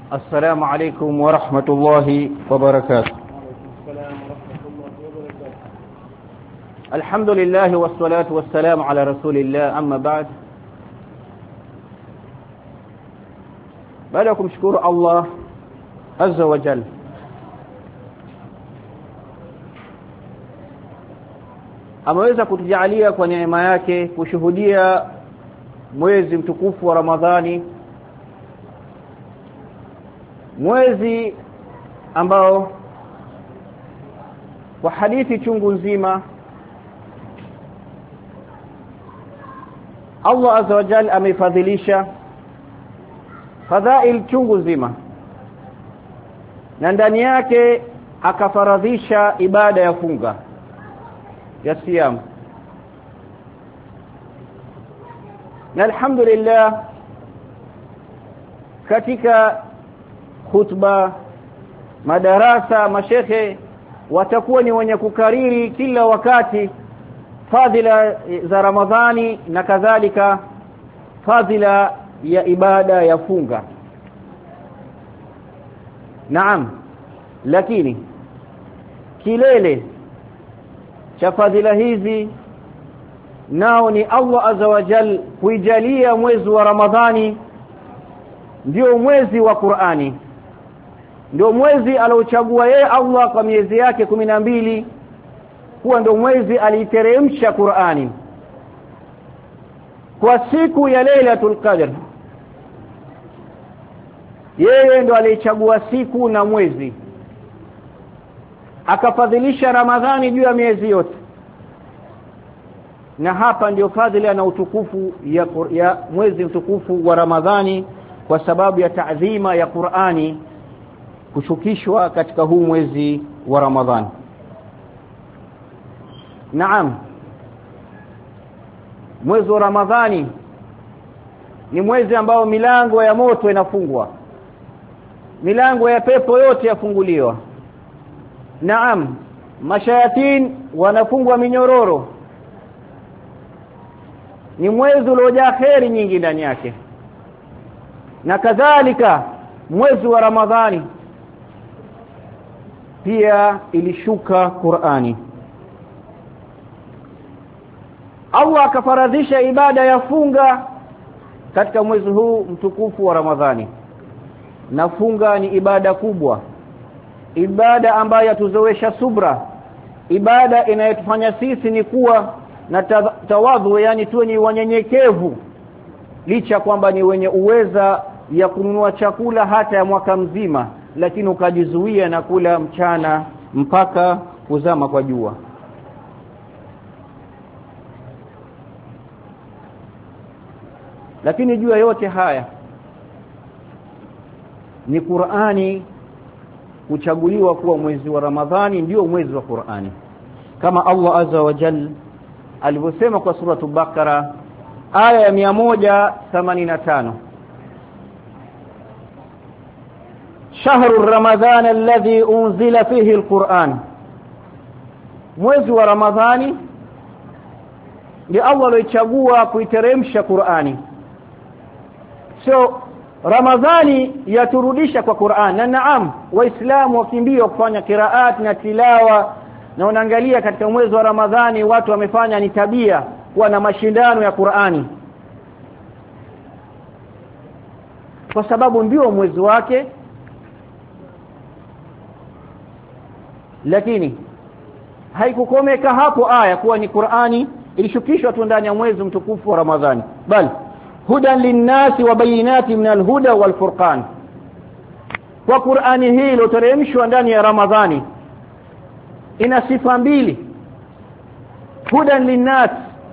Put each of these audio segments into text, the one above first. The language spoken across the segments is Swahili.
السلام عليكم ورحمة الله وبركاته. الحمد لله والصلاة والسلام على رسول الله. أما بعد، بعدكم شكر الله عز وجل ameweza kutujalia kwa neema yake kushuhudia mwezi mtukufu wa Ramadhani, mwezi ambao kwa hadithi chungu nzima Allah azza wa jalla amefadhilisha fadhail chungu nzima, na ndani yake akafaradhisha ibada ya funga ya siyam. Na alhamdulillah, katika khutba, madarasa, mashekhe watakuwa ni wenye kukariri kila wakati fadhila za Ramadhani na kadhalika fadhila ya ibada ya funga. Naam, lakini kilele cha fadhila hizi nao ni Allah azza wa jal kuijalia mwezi wa Ramadhani ndio mwezi wa Qur'ani, ndio mwezi aliochagua yeye Allah kwa miezi yake 12 kuwa ndio mwezi aliteremsha Qur'ani kwa siku ya Lailatul Qadr. Yeye ndio alichagua siku na mwezi, akafadhilisha Ramadhani juu ya miezi yote. Na hapa ndio fadhila na utukufu ya mwezi mtukufu wa Ramadhani, kwa sababu ya taadhima ya Qur'ani kushukishwa katika huu mwezi wa Ramadhani. Naam, mwezi wa Ramadhani ni mwezi ambao milango ya moto inafungwa, milango ya pepo yote yafunguliwa. Naam, mashayatin wanafungwa minyororo. Ni mwezi uliojaa kheri nyingi ndani yake. Na kadhalika mwezi wa Ramadhani pia ilishuka Qur'ani. Allah akafaradhisha ibada ya funga katika mwezi huu mtukufu wa Ramadhani. Na funga ni ibada kubwa, ibada ambayo yatuzoesha subra, ibada inayotufanya sisi ni kuwa na tawadhu, yani tuwe ni wanyenyekevu, licha kwamba ni wenye uweza ya kununua chakula hata ya mwaka mzima, lakini ukajizuia na kula mchana mpaka kuzama kwa jua. Lakini jua yote haya ni Qur'ani kuchaguliwa kuwa mwezi wa Ramadhani ndio mwezi wa Qur'ani, kama Allah azza wa jalla alivyosema kwa suratu Bakara aya ya 185, shahru ramadhan alladhi unzila fihi alquran. Mwezi wa Ramadhani ndio Allah alichagua kuiteremsha Qur'ani. So Ramadhani yaturudisha kwa Qur'an. Na naam, waislamu wakimbia kufanya qiraat na tilawa, na unaangalia katika mwezi wa Ramadhani watu wamefanya ni tabia kuwa na mashindano ya Qur'ani, kwa sababu ndio mwezi wake. Lakini haikukomeka hapo aya kuwa ni Qur'ani ilishukishwa tu ndani ya mwezi mtukufu wa Ramadhani, bali hudan linnasi wa bayinati min alhuda walfurqan. Kwa Qur'ani hii iliyoteremshwa ndani ya Ramadhani ina sifa mbili. Hudan linnas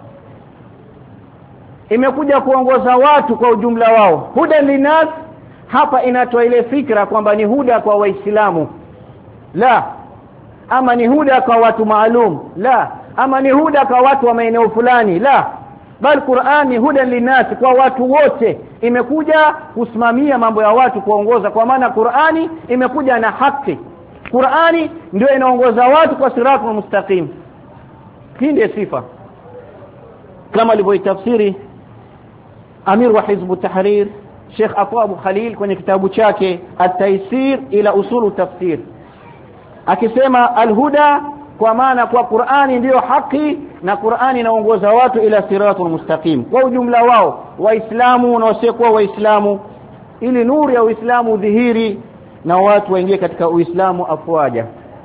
imekuja kuongoza watu kwa ujumla wao. Hudan linnas hapa inatoa ile fikra kwamba ni huda kwa waislamu, la, ama ni huda kwa watu maalum, la, ama ni huda kwa watu wa maeneo fulani, la, bali Qur'ani hudan linnas kwa watu wote. Imekuja kusimamia mambo ya watu, kuongoza, kwa maana Qur'ani imekuja na haki. Qur'ani ndio inaongoza watu kwa siratul mustaqim. Hii ndio sifa kama alivyoitafsiri Amir wa Hizb Tahrir Sheikh Abu Khalil kwenye kitabu chake At-Taysir ila usulu tafsir, akisema al-huda kwa maana kwa Qur'ani ndiyo haki na Qur'ani inaongoza watu ila siratul mustaqim. Kwa ujumla wao waislamu na wasiokuwa waislamu, ili nuru ya Uislamu dhihiri na watu waingie katika Uislamu afwaja.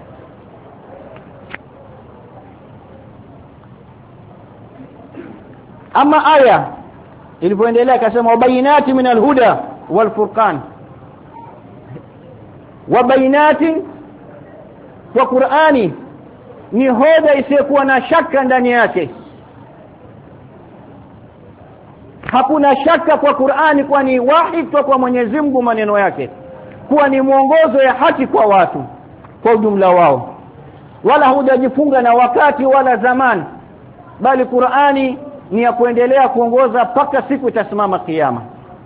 Ama aya ilipoendelea akasema wabayinati minal huda wal furqan, wabayinati kwa Qur'ani ni hoja isiyokuwa na shaka ndani yake. Hakuna shaka kwa Qur'ani, kwani wahi kutoka kwa Mwenyezi Mungu maneno yake, kuwa ni mwongozo ya haki kwa watu kwa ujumla wao, wala hujajifunga na wakati wala zamani, bali Qur'ani ni ya kuendelea kuongoza mpaka siku itasimama kiyama.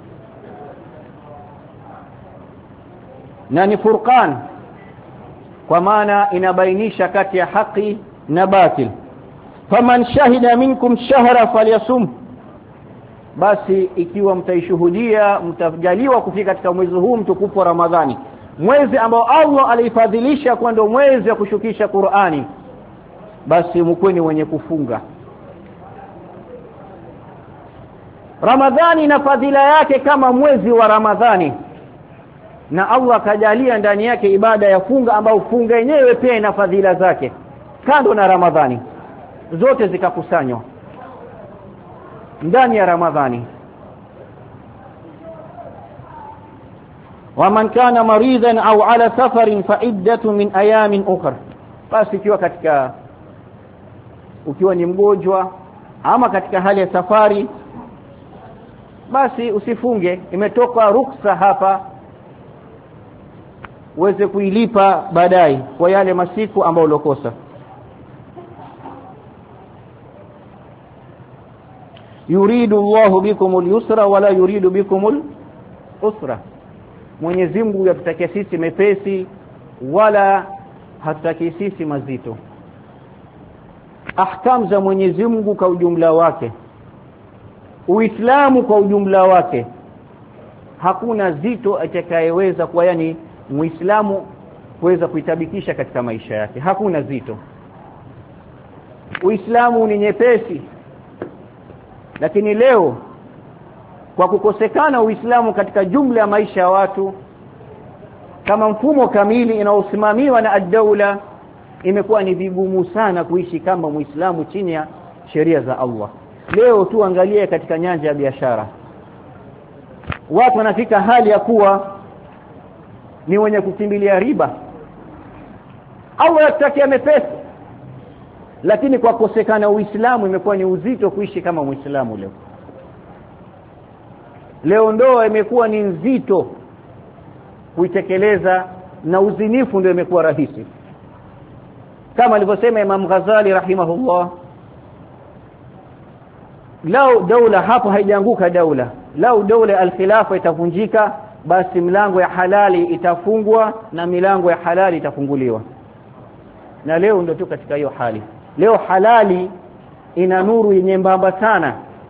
Na ni furqan kwa maana inabainisha kati ya haki na batil. Faman shahida minkum shahra falyasum, basi ikiwa mtaishuhudia, mtajaliwa kufika katika mwezi huu mtukufu wa Ramadhani, mwezi ambao Allah alifadhilisha kwa ndio mwezi wa kushukisha Qur'ani, basi mkweni wenye kufunga. Ramadhani na fadhila yake kama mwezi wa Ramadhani, na Allah kajalia ndani yake ibada ya funga, ambao funga yenyewe pia ina fadhila zake kando na Ramadhani, zote zikakusanywa ndani ya Ramadhani. Waman kana maridan au ala safarin fa iddatu min ayamin ukhra, basi ukiwa ni mgonjwa ama katika hali ya safari, basi usifunge, imetoka ruksa hapa uweze kuilipa baadaye kwa yale masiku ambayo ulokosa. Yuridu Allahu bikumul yusra wala yuridu bikumul usra, Mwenyezi Mungu yatutakia sisi mepesi wala hatutaki sisi mazito. Ahkam za Mwenyezi Mungu kwa ujumla wake, Uislamu kwa ujumla wake, hakuna zito atakayeweza kwa yani Muislamu kuweza kuitabikisha katika maisha yake, hakuna zito. Uislamu ni nyepesi. Lakini leo kwa kukosekana Uislamu katika jumla ya maisha ya watu, kama mfumo kamili inaosimamiwa na ad-dawla, imekuwa ni vigumu sana kuishi kama Muislamu chini ya sheria za Allah. Leo tu angalie katika nyanja ya biashara, watu wanafika hali ya kuwa ni wenye kukimbilia riba. Allah yatakia mepesi, lakini kwa kukosekana Uislamu imekuwa ni uzito kuishi kama Muislamu leo. Leo ndoa imekuwa ni nzito kuitekeleza, na uzinifu ndio imekuwa rahisi. Kama alivyosema Imam Ghazali rahimahullah, lau daula hapo haijaanguka daula, lau daula al-khilafa itavunjika, basi milango ya halali itafungwa na milango ya halali itafunguliwa. Na leo ndio tu katika hiyo hali. Leo halali ina nuru nyembamba sana,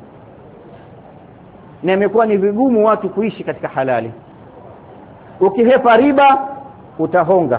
na imekuwa ni vigumu watu kuishi katika halali. Ukihepa riba utahonga,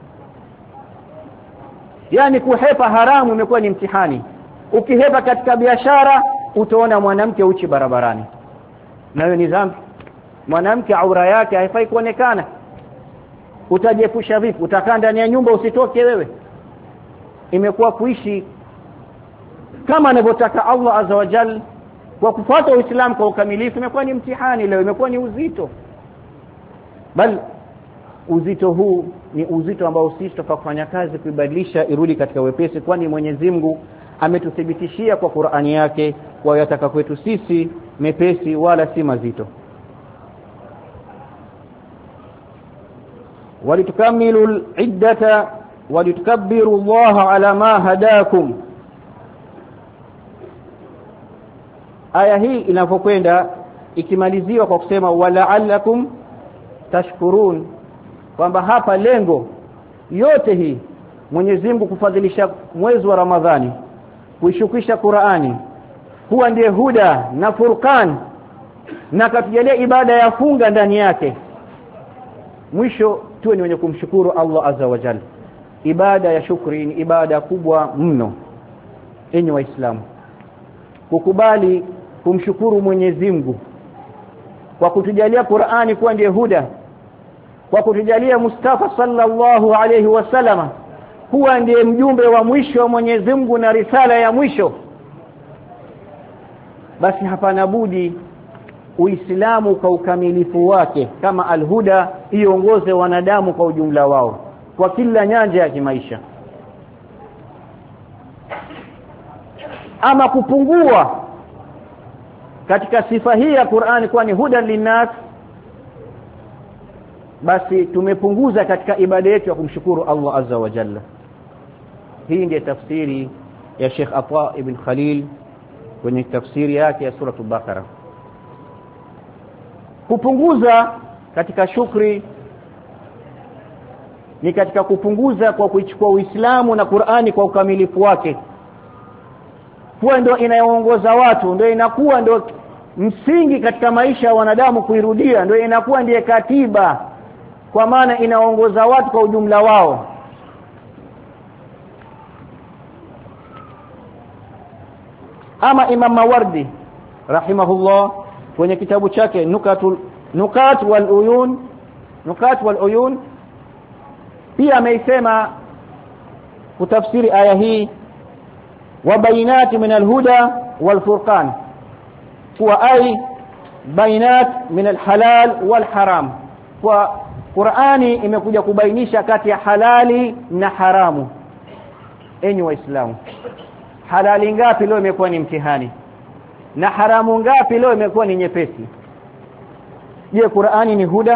yani kuhepa haramu imekuwa ni mtihani. Ukihepa katika biashara utaona mwanamke uchi barabarani, na hiyo ni dhambi. Mwanamke aura yake haifai kuonekana. Utajiepusha vipi? Utakaa ndani ya nyumba usitoke wewe? Imekuwa kuishi kama anavyotaka Allah azza wa jalla kwa kufuata Uislamu kwa ukamilifu imekuwa ni mtihani leo, imekuwa ni uzito. Bali uzito huu ni uzito ambao sisi tutafanya kazi kuibadilisha irudi katika wepesi, kwani Mwenyezi Mungu ametuthibitishia kwa Qur'ani yake kwa yataka kwetu sisi mepesi wala si mazito. Walitukamilu al-iddata walitukabbiru Allah ala ma hadakum. Aya hii inapokwenda ikimaliziwa kwa kusema wala'allakum tashkurun, kwamba hapa lengo yote hii Mwenyezi Mungu kufadhilisha mwezi wa Ramadhani, kuishukisha Qur'ani, huwa ndiye huda na furqan, na akatujalia ibada ya funga ndani yake. Mwisho tuwe ni wenye kumshukuru Allah azza wa jalla. Ibada ya shukri ni ibada kubwa mno. Enyi Waislamu, kukubali kumshukuru Mwenyezi Mungu kwa kutujalia Qur'ani kuwa ndiye huda, kwa kutujalia Mustafa sallallahu alayhi wasallam kuwa ndiye mjumbe wa mwisho wa Mwenyezi Mungu na risala ya mwisho, basi hapana budi Uislamu kwa ukamilifu wake kama alhuda iongoze wanadamu kwa ujumla wao kwa kila nyanja ya kimaisha. Ama kupungua katika sifa hii ya Qur'ani kuwa ni huda linnas, basi tumepunguza katika ibada yetu ya kumshukuru Allah azza wa jalla. Hii ndiyo tafsiri ya Sheikh Ata ibn Khalil kwenye tafsiri yake ya sura al-Baqara. Kupunguza katika shukri ni katika kupunguza kwa kuichukua Uislamu na Qur'ani kwa ukamilifu wake, kwa ndio inayoongoza watu, ndio inakuwa ndio msingi katika maisha ya wanadamu kuirudia, ndio inakuwa ndiye katiba, kwa maana inaongoza watu kwa ujumla wao. Ama Imam Mawardi rahimahullah kwenye kitabu chake Nukat wal Uyun pia ameisema kutafsiri aya hii, wa bainati min alhuda wal furqan, wa ay bainat min alhalal wal haram. Kwa Qur'ani imekuja kubainisha kati ya halali na haramu. Enyi Waislamu, halali ngapi leo imekuwa ni mtihani na haramu ngapi leo imekuwa ni nyepesi? Je, Qur'ani ni huda?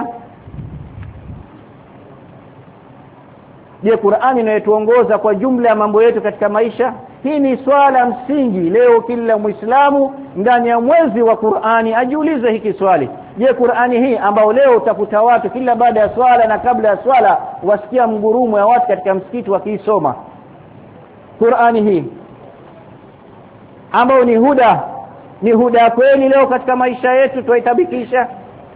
Je, Qur'ani inayotuongoza kwa jumla ya mambo yetu katika maisha? Hii ni swala msingi. Leo kila Muislamu ndani ya mwezi wa Qur'ani ajiulize hiki swali. Je, Qur'ani hii ambao leo utakuta watu kila baada ya swala na kabla ya swala wasikia mgurumo ya watu katika msikiti wakiisoma, Qur'ani hii ambao ni huda kweli leo katika maisha yetu tuitabikisha?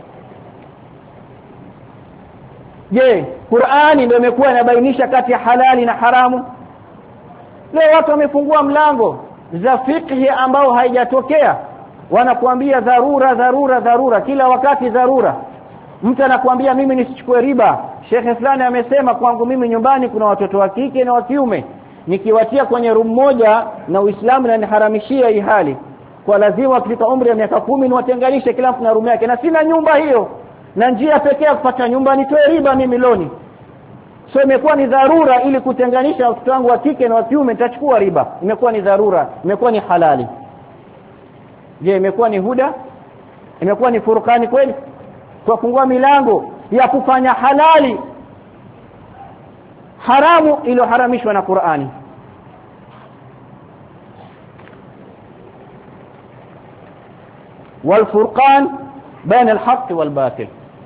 Je, Qur'ani ndio imekuwa inabainisha kati ya halali na haramu? Leo watu wamefungua mlango za fiqh ambao haijatokea, wanakuambia dharura kila wakati dharura. Mtu anakuambia mimi nisichukue riba, shekhe fulani amesema kwangu mimi nyumbani kuna watoto wa kike na wa kiume, nikiwatia kwenye room moja na Uislamu unaniharamishia hii hali, kwa lazima katika umri wa miaka 10 niwatenganishe kila mtu na room yake, na sina nyumba hiyo, na njia pekee ya kupata nyumba nitoe riba mimi loni. So imekuwa ni dharura ili kutenganisha watoto wangu wa kike na wa kiume, nitachukua riba. Imekuwa ni dharura, imekuwa ni halali. Je, imekuwa ni huda? Imekuwa ni furqani kweli? Kwa kufungua milango ya kufanya halali haramu iliyoharamishwa na Qur'ani. والفرقان بين الحق والباطل.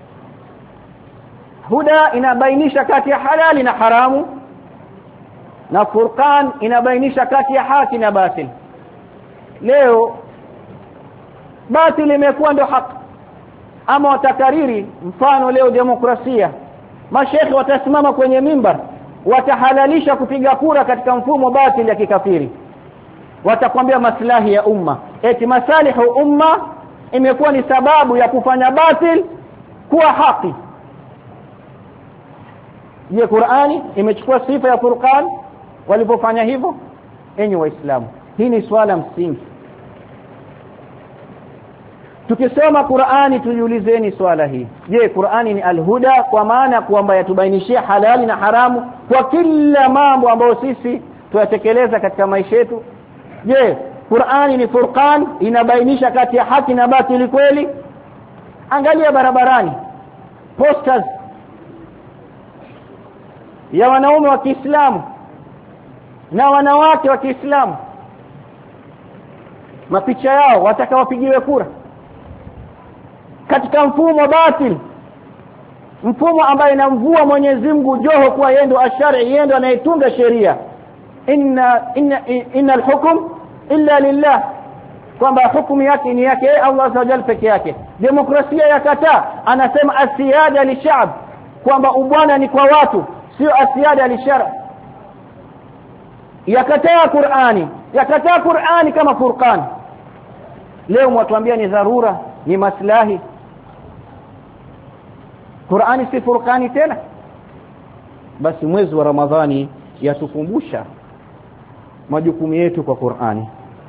huda inabainisha kati ya halali na haramu, na furqan inabainisha kati ya haki na batil. Leo batil imekuwa ndio haki. Ama watakariri mfano leo demokrasia, mashekhi watasimama kwenye mimbar watahalalisha kupiga kura katika mfumo batil ya kikafiri, watakwambia maslahi ya umma, eti masalihu umma imekuwa ni sababu ya kufanya batil kuwa haki. Je, Qur'ani imechukua sifa ya Furqan walipofanya hivyo? Enyi Waislamu, hii ni swala msingi. Tukisoma Qur'ani tujiulizeni swala hii. Je, Qur'ani ni alhuda kwa maana kwamba yatubainishia halali na haramu kwa kila mambo ambayo sisi tuyatekeleza katika maisha yetu? Je, Qur'ani ni furqan, inabainisha kati ya haki na batili kweli? Angalia barabarani posters ya wanaume wa Kiislamu na wanawake wa Kiislamu, mapicha yao watakawapigiwe kura katika mfumo batil, mfumo ambaye inamvua Mwenyezi Mungu joho kwa yendo ashari, yendo anayetunga sheria. Innal hukm illa lillah, kwamba hukumu yake ni yake Allah Azza wa Jalla peke yake. Demokrasia yakataa, anasema asiyada lishab, kwamba ubwana ni kwa watu, sio asiyada lishara. Yakataa Qur'ani kama Furqan. Leo mwatuambia ni dharura, ni maslahi. Qur'ani si Furqani tena. Basi mwezi wa Ramadhani yatukumbusha majukumu yetu kwa Qur'ani.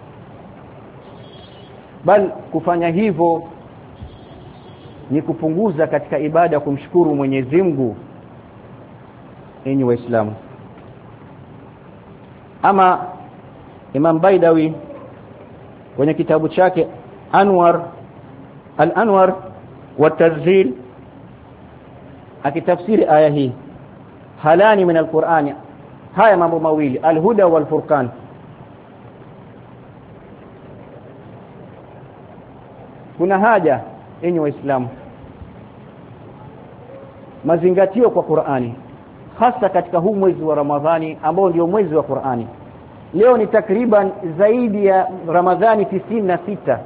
Bali kufanya hivyo ni kupunguza katika ibada kumshukuru Mwenyezi Mungu. Enyi Waislamu, ama Imam Baidawi kwenye kitabu chake Al-Anwar wa Tanzil akitafsiri aya hii, halani min al-Qur'ani, haya mambo mawili, al-huda wal furqan. Kuna haja enyi Waislamu mazingatio kwa Qur'ani, hasa katika huu mwezi wa Ramadhani ambao ndio mwezi wa Qur'ani. Leo ni takriban zaidi ya Ramadhani 96.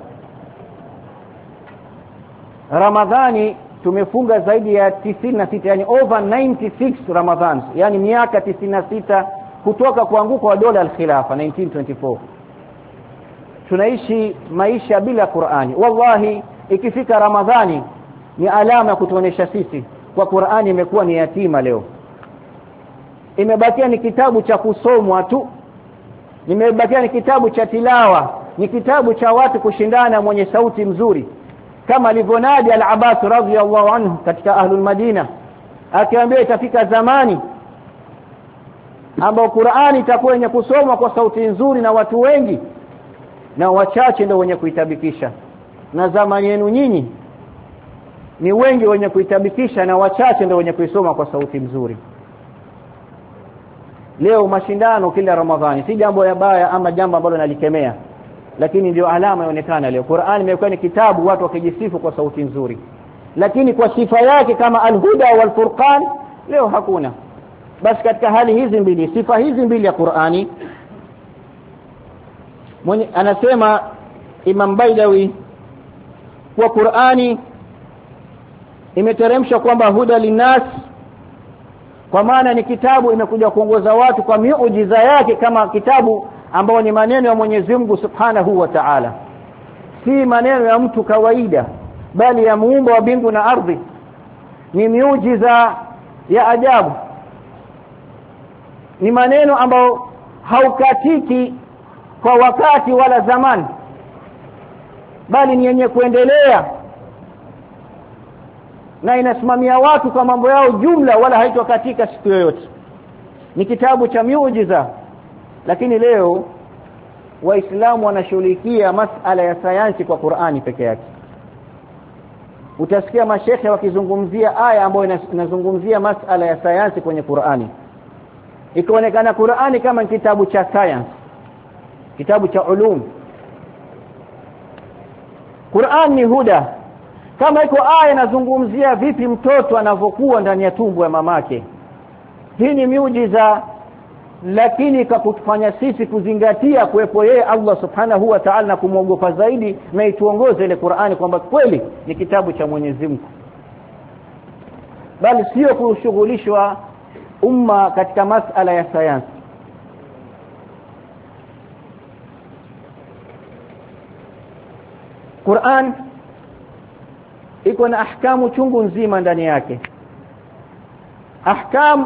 Ramadhani tumefunga zaidi ya 96, yani over 96 Ramadhans, yani miaka 96 kutoka kuanguka kwa dola al-Khilafa 1924. Tunaishi maisha bila Qur'ani. Wallahi ikifika Ramadhani ni alama ya kutuonesha sisi kwa Qur'ani imekuwa ni yatima leo. Imebakia ni kitabu cha kusomwa tu. Imebakia ni kitabu cha tilawa, ni kitabu cha watu kushindana mwenye sauti mzuri. Kama alivyonadi Al-Abbas radhiyallahu anhu katika Ahlul Madina, akiambia itafika zamani ambao Qur'ani itakuwa yenye kusomwa kwa sauti nzuri na watu wengi na wachache ndio wenye kuitabikisha. Na zamani yenu nyinyi ni wengi wenye kuitabikisha na wachache ndio wenye kuisoma kwa sauti nzuri. Leo mashindano kila Ramadhani si jambo ya baya ama jambo ambalo nalikemea, lakini ndio alama inaonekana leo. Qur'ani imekuwa ni kitabu watu wakijisifu kwa sauti nzuri, lakini kwa sifa yake kama al-huda wal furqan leo hakuna. Basi katika hali hizi mbili, sifa hizi mbili ya Qur'ani, anasema Imam Baidawi kwa Qur'ani imeteremshwa kwamba huda linas, kwa maana ni kitabu imekuja kuongoza watu kwa miujiza yake, kama kitabu ambao ni maneno ya Mwenyezi Mungu Subhanahu wa Ta'ala, si maneno ya mtu kawaida, bali ya muumba wa mbingu na ardhi. Ni miujiza ya ajabu, ni maneno ambao haukatiki kwa wakati wala zamani, bali ni yenye kuendelea na inasimamia watu kwa mambo yao jumla, wala haitokatika siku yoyote. Ni kitabu cha miujiza. Lakini leo Waislamu wanashughulikia masala ya sayansi kwa Qur'ani peke yake. Utasikia mashehe wakizungumzia aya ambayo inazungumzia masala ya sayansi kwenye Qur'ani, ikionekana Qur'ani kama kitabu cha science, kitabu cha ulum. Qur'an ni huda. Kama iko aya inazungumzia vipi mtoto anavyokuwa ndani ya tumbo ya mamake, hii ni miujiza, lakini kakutufanya sisi kuzingatia kuwepo yeye Allah Subhanahu wa Ta'ala na kumwogopa zaidi, na ituongoze ile Qur'ani kwamba kweli ni kitabu cha Mwenyezi Mungu, bali sio kushughulishwa umma katika masala ya sayansi. Qur'an iko na ahkamu chungu nzima ndani yake, ahkam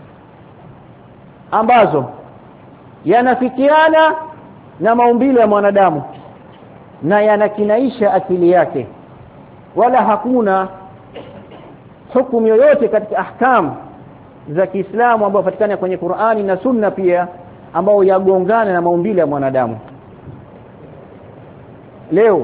ambazo yanafikiana na maumbile ya mwanadamu na yanakinaisha akili yake, wala hakuna hukumu yoyote katika ahkam za Kiislamu ambayo patikana kwenye Qur'ani na Sunna pia ambao yagongana na maumbile ya mwanadamu. Leo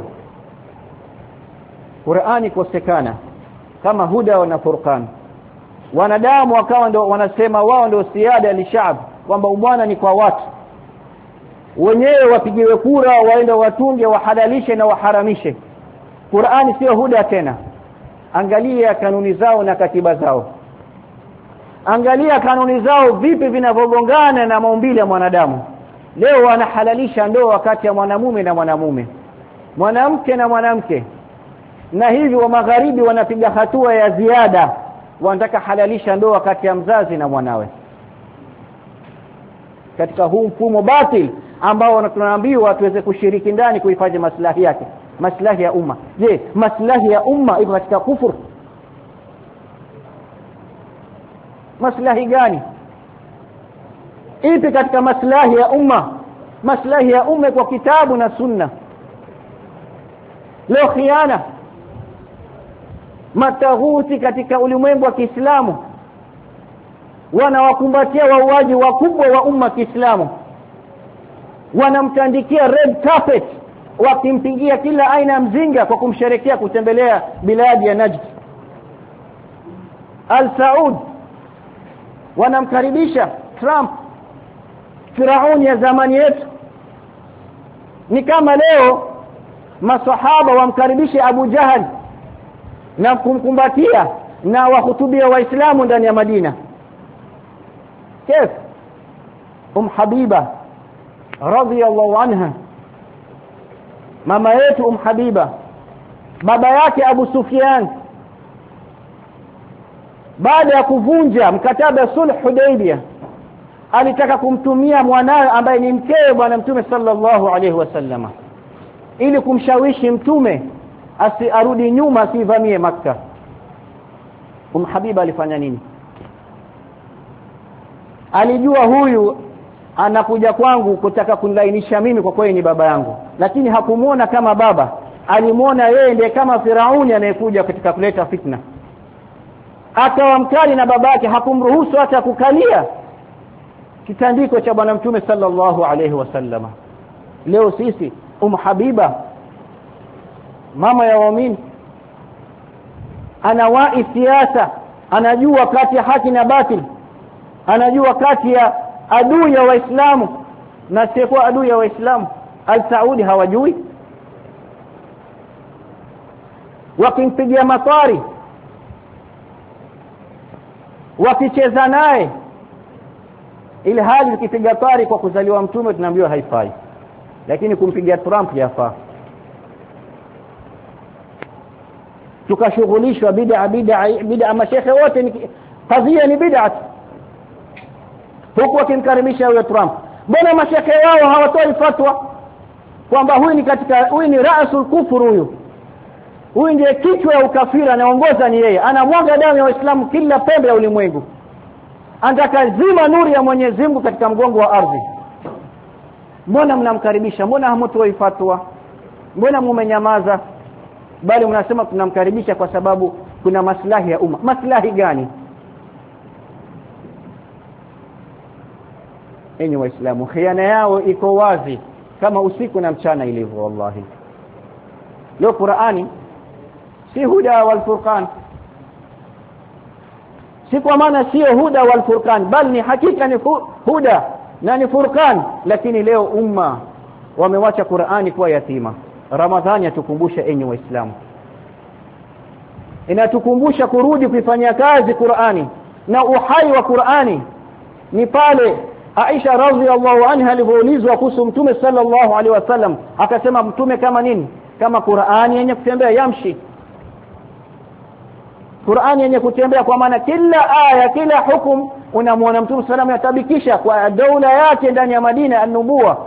Qur'ani kosekana kama huda na furqan, wanadamu wakawa ndio wanasema wao ndio siada lishab, kwamba ubwana ni kwa watu wenyewe, wapigiwe kura, waende watunge, wahalalishe na waharamishe. Qur'ani sio huda tena. Angalia kanuni zao na katiba zao, angalia kanuni zao vipi vinavyogongana na maumbile ya mwanadamu. Leo wanahalalisha ndoa kati ya mwanamume na mwanamume, mwanamke na mwanamke, na hivyo wa magharibi wanapiga hatua ya ziada, wanataka halalisha ndoa kati ya mzazi na mwanawe katika huu mfumo batil ambao tunaambiwa tuweze kushiriki ndani kuhifadhi maslahi yake, maslahi ya umma. Je, maslahi ya umma ipo katika kufuru? Maslahi gani ipi katika maslahi ya umma? Maslahi ya umma kwa kitabu na sunna. Leo khiana, mataghuti katika ulimwengu wa Kiislamu wanawakumbatia wauaji wakubwa wa umma Kiislamu, wanamtandikia red carpet, wakimpigia kila aina ya mzinga kwa kumsherekea kutembelea biladi ya Najd. Al-Saud wanamkaribisha Trump, Firauni ya zamani yetu. Ni kama leo masahaba wamkaribishe Abu Jahal na kumkumbatia na wahutubia waislamu ndani ya Madina. Kif Habiba radhiyallahu anha, mama yetu Habiba, baba yake Abu Sufyan, baada ya kuvunja mkataba wa sulh Hudaybiyah, alitaka kumtumia mwanawe ambaye ni mkewe bwana mtume sallallahu alayhi wasallama ili kumshawishi mtume arudi nyuma, asivamie Makkah. Habiba alifanya nini? Alijua huyu anakuja kwangu kutaka kunilainisha mimi kwa kweli ni baba yangu, lakini hakumuona kama baba, alimuona yeye ndiye kama Firauni anayekuja katika kuleta fitna. Akawa mkali na babake, hakumruhusu hata kukalia kitandiko cha bwana mtume sallallahu alayhi wasallama. Leo sisi Habiba, mama ya waumini, anawahi siasa, anajua kati ya haki na batil, anajua kati ya adui ya Waislamu na sio adui ya Waislamu. Al-Saudi hawajui, wakimpigia matari, wakicheza naye, ili hali ukipiga tari kwa kuzaliwa mtume tunaambiwa haifai, lakini kumpigia Trump yafaa. Tukashughulishwa bid'a, mashehe wote ni kadhia ni bid'a, huku wakimkaribisha huyo Trump. Mbona mashehe wao hawatoi fatwa kwamba huyu ni raasul kufur, huyu ndiye kichwa ya ukafiri, anaongoza ni yeye, anamwaga damu ya Waislamu kila pembe ya ulimwengu, anataka zima nuru ya Mwenyezi Mungu katika mgongo wa ardhi? Mbona mnamkaribisha? Mbona hamtoi fatwa? Mbona mumenyamaza? Bali mnasema tunamkaribisha kwa sababu kuna maslahi ya umma. Maslahi gani? Enyi Waislamu, khiana yao iko wazi kama usiku na mchana ilivyo. Wallahi leo Qur'ani si huda wal furqan, si kwa maana sio huda wal furqan, bali ni hakika ni huda na ni furqan. Lakini leo umma wamewacha Qur'ani kuwa yatima. Ramadhani yatukumbusha, enyi Waislamu, inatukumbusha kurudi kuifanyia kazi Qur'ani, na uhai wa Qur'ani ni pale Aisha radhiyallahu anha alipoulizwa kuhusu mtume sallallahu alaihi wasallam, akasema mtume kama nini? Kama Qur'ani yenye kutembea, yamshi. Qur'ani yenye kutembea kwa maana kila aya, kila hukum unamwona mtume sallallahu yatabikisha kwa daula yake ndani ya Madina an-nubuwa,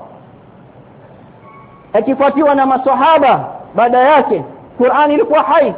akifuatiwa na maswahaba baada yake. Qur'ani ilikuwa hai.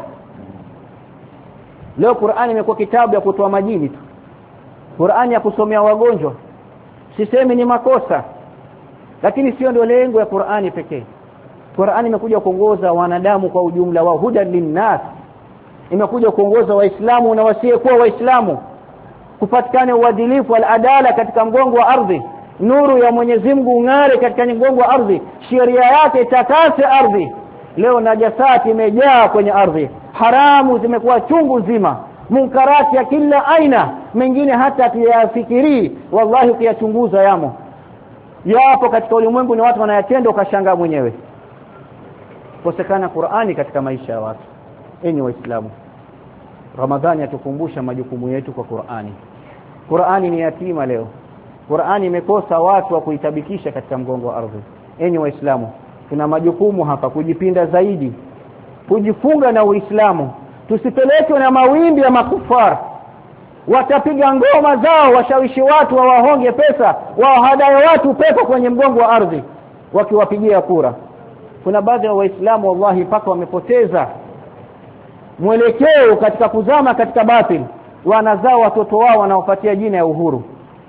Leo Qur'ani imekuwa kitabu ya kutoa majini tu, Qur'ani ya kusomea wagonjwa. Sisemi ni makosa, lakini sio ndio lengo ya Qur'ani pekee. Qur'ani imekuja kuongoza wanadamu kwa ujumla wao, hudan linnas, imekuja kuongoza Waislamu na wasiyekuwa Waislamu, kupatikane uadilifu wal adala katika mgongo wa ardhi, nuru ya Mwenyezi Mungu ung'are katika mgongo wa ardhi, sheria yake itakase ardhi. Leo najasati imejaa kwenye ardhi, haramu zimekuwa chungu zima, munkarati ya kila aina, mengine hata tuyafikiri wallahi ukiyachunguza yamo yapo katika ulimwengu, ni watu wanayatenda ukashangaa mwenyewe. Kosekana Qur'ani katika maisha ya watu. Enyi Waislamu, Ramadhani yatukumbusha majukumu yetu kwa Qur'ani. Qur'ani ni yatima leo. Qur'ani imekosa watu wa kuitabikisha katika mgongo wa ardhi. Enyi Waislamu, tuna majukumu hapa kujipinda zaidi, kujifunga na Uislamu. Tusipelekwe na mawimbi ya makufara. Watapiga ngoma zao, washawishi watu wawahonge pesa, wahadaye watu pepo kwenye mgongo wa ardhi wakiwapigia kura. Kuna baadhi ya Waislamu wallahi paka wamepoteza mwelekeo katika kuzama katika batili, wanazao watoto wao wanaopatia jina ya uhuru.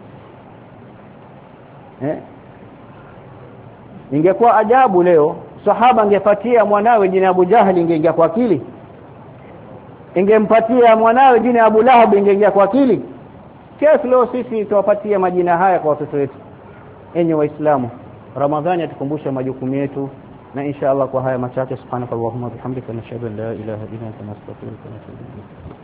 Ingekuwa ajabu leo sahaba angepatia mwanawe jina Abu Jahal, ingeingia kwa akili? Ingempatia mwanawe jina Abu Lahab, ingeingia kwa akili? Kiasi leo sisi tuwapatia majina haya kwa watoto wetu. Enyi Waislamu, Ramadhani atukumbusha majukumu yetu, na insha Allah kwa haya machache subhanakallahumma bihamdika nashhadu an la ilaha illa anta nastaghfiruka wa natubu ilayk.